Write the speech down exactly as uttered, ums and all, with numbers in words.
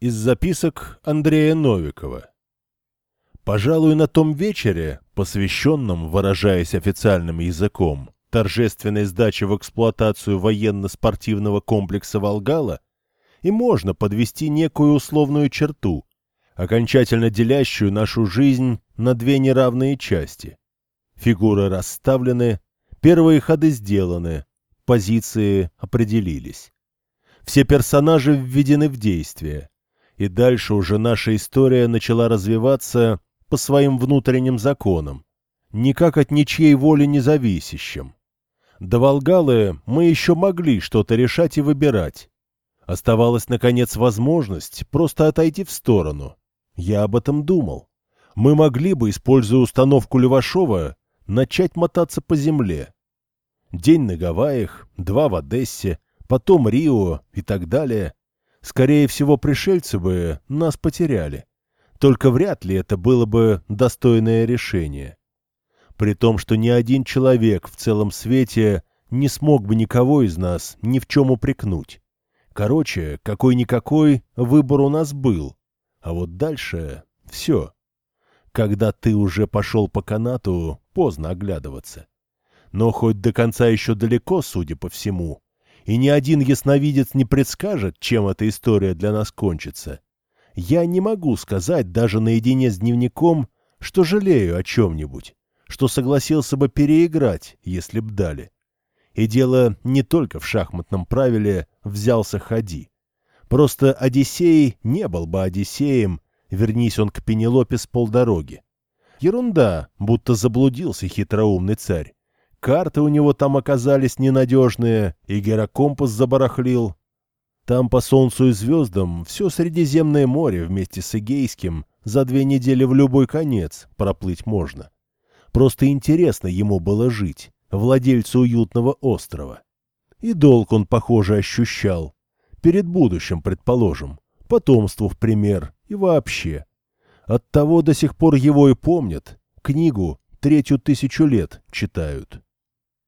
Из записок Андрея Новикова. Пожалуй, на том вечере, посвященном, выражаясь официальным языком, торжественной сдаче в эксплуатацию военно-спортивного комплекса «Волгала», и можно подвести некую условную черту, окончательно делящую нашу жизнь на две неравные части. Фигуры расставлены, первые ходы сделаны, позиции определились. Все персонажи введены в действие. И дальше уже наша история начала развиваться по своим внутренним законам, никак от ничьей воли не зависящим. До Волгалы мы еще могли что-то решать и выбирать. Оставалась, наконец, возможность просто отойти в сторону. Я об этом думал. Мы могли бы, используя установку Левашова, начать мотаться по земле. День на Гавайях, два в Одессе, потом Рио и так далее. Скорее всего, пришельцы бы нас потеряли. Только вряд ли это было бы достойное решение. При том, что ни один человек в целом свете не смог бы никого из нас ни в чем упрекнуть. Короче, какой-никакой выбор у нас был. А вот дальше все. Когда ты уже пошел по канату, поздно оглядываться. Но хоть до конца еще далеко, судя по всему, и ни один ясновидец не предскажет, чем эта история для нас кончится. Я не могу сказать даже наедине с дневником, что жалею о чем-нибудь, что согласился бы переиграть, если б дали. И дело не только в шахматном правиле «взялся, ходи». Просто Одиссей не был бы Одиссеем, вернись он к Пенелопе с полдороги. Ерунда, будто заблудился хитроумный царь. Карты у него там оказались ненадежные, и гирокомпас забарахлил. Там по солнцу и звездам все Средиземное море вместе с Эгейским за две недели в любой конец проплыть можно. Просто интересно ему было жить, владельцу уютного острова. И долг он, похоже, ощущал. Перед будущим, предположим, потомству в пример и вообще. Оттого до сих пор его и помнят, книгу третью тысячу лет читают.